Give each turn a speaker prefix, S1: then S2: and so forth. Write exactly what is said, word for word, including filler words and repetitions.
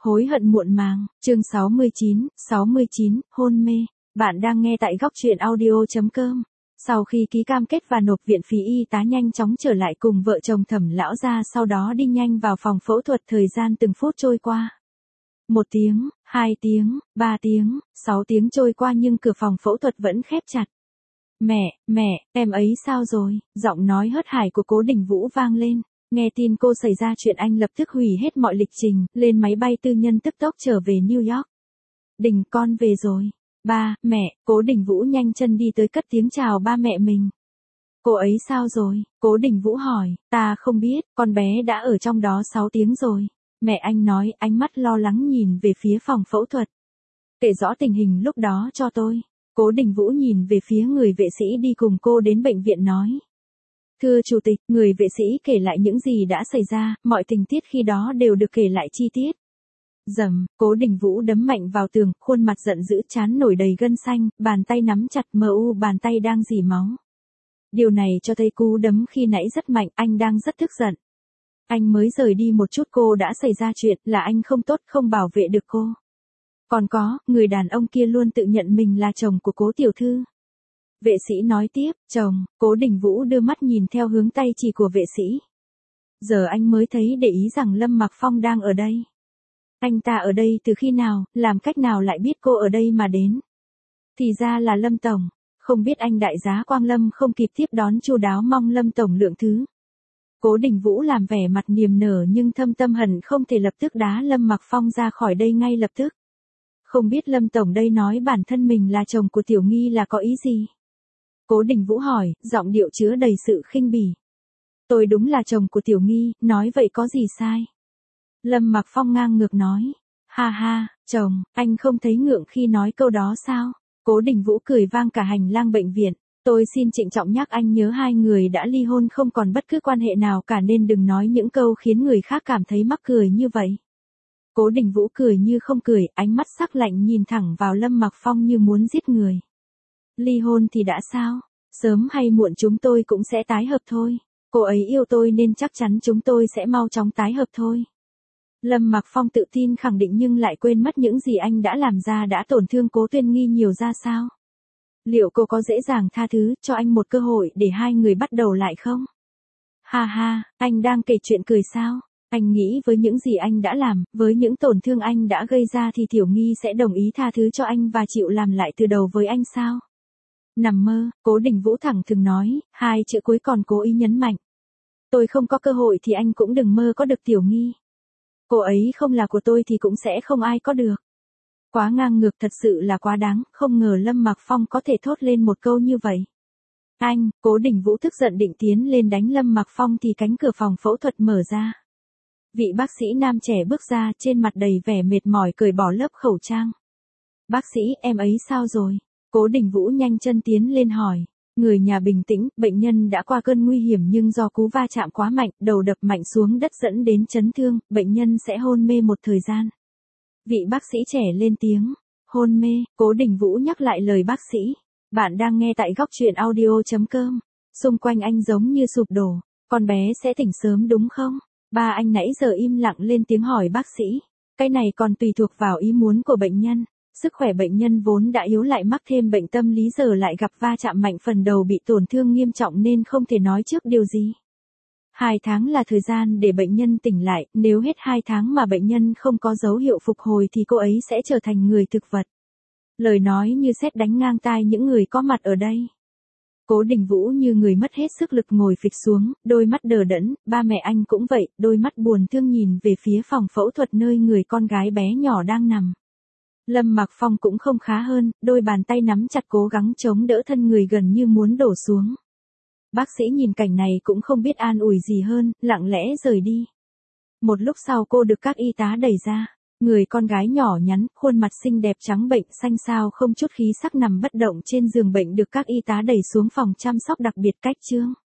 S1: Hối hận muộn màng, chương sáu mươi chín, sáu mươi chín, hôn mê. Bạn đang nghe tại góc truyện audio.com. Sau khi ký cam kết và nộp viện phí, y tá nhanh chóng trở lại cùng vợ chồng Thẩm lão gia, sau đó đi nhanh vào phòng phẫu thuật. Thời gian từng phút trôi qua. Một tiếng, hai tiếng, ba tiếng, sáu tiếng trôi qua nhưng cửa phòng phẫu thuật vẫn khép chặt. Mẹ, mẹ, em ấy sao rồi? Giọng nói hớt hải của Cố Đình Vũ vang lên. Nghe tin cô xảy ra chuyện, anh lập tức hủy hết mọi lịch trình, lên máy bay tư nhân tức tốc trở về New York. Đình, con về rồi. Ba, mẹ, Cố Đình Vũ nhanh chân đi tới cất tiếng chào ba mẹ mình. Cô ấy sao rồi? Cố Đình Vũ hỏi. Ta không biết, con bé đã ở trong đó sáu tiếng rồi. Mẹ anh nói, ánh mắt lo lắng nhìn về phía phòng phẫu thuật. Kể rõ tình hình lúc đó cho tôi. Cố Đình Vũ nhìn về phía người vệ sĩ đi cùng cô đến bệnh viện nói. Thưa Chủ tịch, người vệ sĩ kể lại những gì đã xảy ra, mọi tình tiết khi đó đều được kể lại chi tiết. Dầm, Cố Đình Vũ đấm mạnh vào tường, khuôn mặt giận dữ, trán nổi đầy gân xanh, bàn tay nắm chặt mờ u, bàn tay đang rỉ máu. Điều này cho thấy cú đấm khi nãy rất mạnh, anh đang rất tức giận. Anh mới rời đi một chút cô đã xảy ra chuyện, là anh không tốt, không bảo vệ được cô. Còn có, người đàn ông kia luôn tự nhận mình là chồng của Cố tiểu thư. Vệ sĩ nói tiếp, chồng. Cố Đình Vũ đưa mắt nhìn theo hướng tay chỉ của vệ sĩ. Giờ anh mới thấy để ý rằng Lâm Mặc Phong đang ở đây. Anh ta ở đây từ khi nào, làm cách nào lại biết cô ở đây mà đến? Thì ra là Lâm Tổng. Không biết anh đại giá Quang Lâm không kịp tiếp đón chu đáo, mong Lâm Tổng lượng thứ. Cố Đình Vũ làm vẻ mặt niềm nở nhưng thâm tâm hận không thể lập tức đá Lâm Mặc Phong ra khỏi đây ngay lập tức. Không biết Lâm Tổng đây nói bản thân mình là chồng của Tiểu Nghi là có ý gì? Cố Đình Vũ hỏi, giọng điệu chứa đầy sự khinh bỉ. Tôi đúng là chồng của Tiểu Nghi, nói vậy có gì sai? Lâm Mặc Phong ngang ngược nói. Ha ha, chồng, anh không thấy ngượng khi nói câu đó sao? Cố Đình Vũ cười vang cả hành lang bệnh viện. Tôi xin trịnh trọng nhắc anh nhớ hai người đã ly hôn, không còn bất cứ quan hệ nào cả, nên đừng nói những câu khiến người khác cảm thấy mắc cười như vậy. Cố Đình Vũ cười như không cười, ánh mắt sắc lạnh nhìn thẳng vào Lâm Mặc Phong như muốn giết người. Ly hôn thì đã sao? Sớm hay muộn chúng tôi cũng sẽ tái hợp thôi. Cô ấy yêu tôi nên chắc chắn chúng tôi sẽ mau chóng tái hợp thôi. Lâm Mặc Phong tự tin khẳng định nhưng lại quên mất những gì anh đã làm ra đã tổn thương Cố Tuyên Nghi nhiều ra sao. Liệu cô có dễ dàng tha thứ cho anh một cơ hội để hai người bắt đầu lại không? Ha ha, anh đang kể chuyện cười sao? Anh nghĩ với những gì anh đã làm, với những tổn thương anh đã gây ra thì Tiểu Nghi sẽ đồng ý tha thứ cho anh và chịu làm lại từ đầu với anh sao? Nằm mơ, Cố Đình Vũ thẳng thừng nói, hai chữ cuối còn cố ý nhấn mạnh. Tôi không có cơ hội thì anh cũng đừng mơ có được Tiểu Nghi. Cô ấy không là của tôi thì cũng sẽ không ai có được. Quá ngang ngược, thật sự là quá đáng, không ngờ Lâm Mặc Phong có thể thốt lên một câu như vậy. Anh, Cố Đình Vũ tức giận định tiến lên đánh Lâm Mặc Phong thì cánh cửa phòng phẫu thuật mở ra. Vị bác sĩ nam trẻ bước ra, trên mặt đầy vẻ mệt mỏi, cởi bỏ lớp khẩu trang. Bác sĩ, em ấy sao rồi? Cố Đình Vũ nhanh chân tiến lên hỏi. Người nhà bình tĩnh, bệnh nhân đã qua cơn nguy hiểm nhưng do cú va chạm quá mạnh, đầu đập mạnh xuống đất dẫn đến chấn thương, bệnh nhân sẽ hôn mê một thời gian. Vị bác sĩ trẻ lên tiếng. Hôn mê, Cố Đình Vũ nhắc lại lời bác sĩ. Bạn đang nghe tại góc truyện audio.com. Xung quanh anh giống như sụp đổ. Con bé sẽ tỉnh sớm đúng không? Ba anh nãy giờ im lặng lên tiếng hỏi bác sĩ. Cái này còn tùy thuộc vào ý muốn của bệnh nhân. Sức khỏe bệnh nhân vốn đã yếu, lại mắc thêm bệnh tâm lý, giờ lại gặp va chạm mạnh, phần đầu bị tổn thương nghiêm trọng nên không thể nói trước điều gì. Hai tháng là thời gian để bệnh nhân tỉnh lại, nếu hết hai tháng mà bệnh nhân không có dấu hiệu phục hồi thì cô ấy sẽ trở thành người thực vật. Lời nói như sét đánh ngang tai những người có mặt ở đây. Cố Đình Vũ như người mất hết sức lực ngồi phịch xuống, đôi mắt đờ đẫn, ba mẹ anh cũng vậy, đôi mắt buồn thương nhìn về phía phòng phẫu thuật nơi người con gái bé nhỏ đang nằm. Lâm Mặc Phong cũng không khá hơn, đôi bàn tay nắm chặt cố gắng chống đỡ thân người gần như muốn đổ xuống. Bác sĩ nhìn cảnh này cũng không biết an ủi gì hơn, lặng lẽ rời đi. Một lúc sau cô được các y tá đẩy ra. Người con gái nhỏ nhắn, khuôn mặt xinh đẹp trắng bệnh xanh xao không chút khí sắc nằm bất động trên giường bệnh được các y tá đẩy xuống phòng chăm sóc đặc biệt cách trương.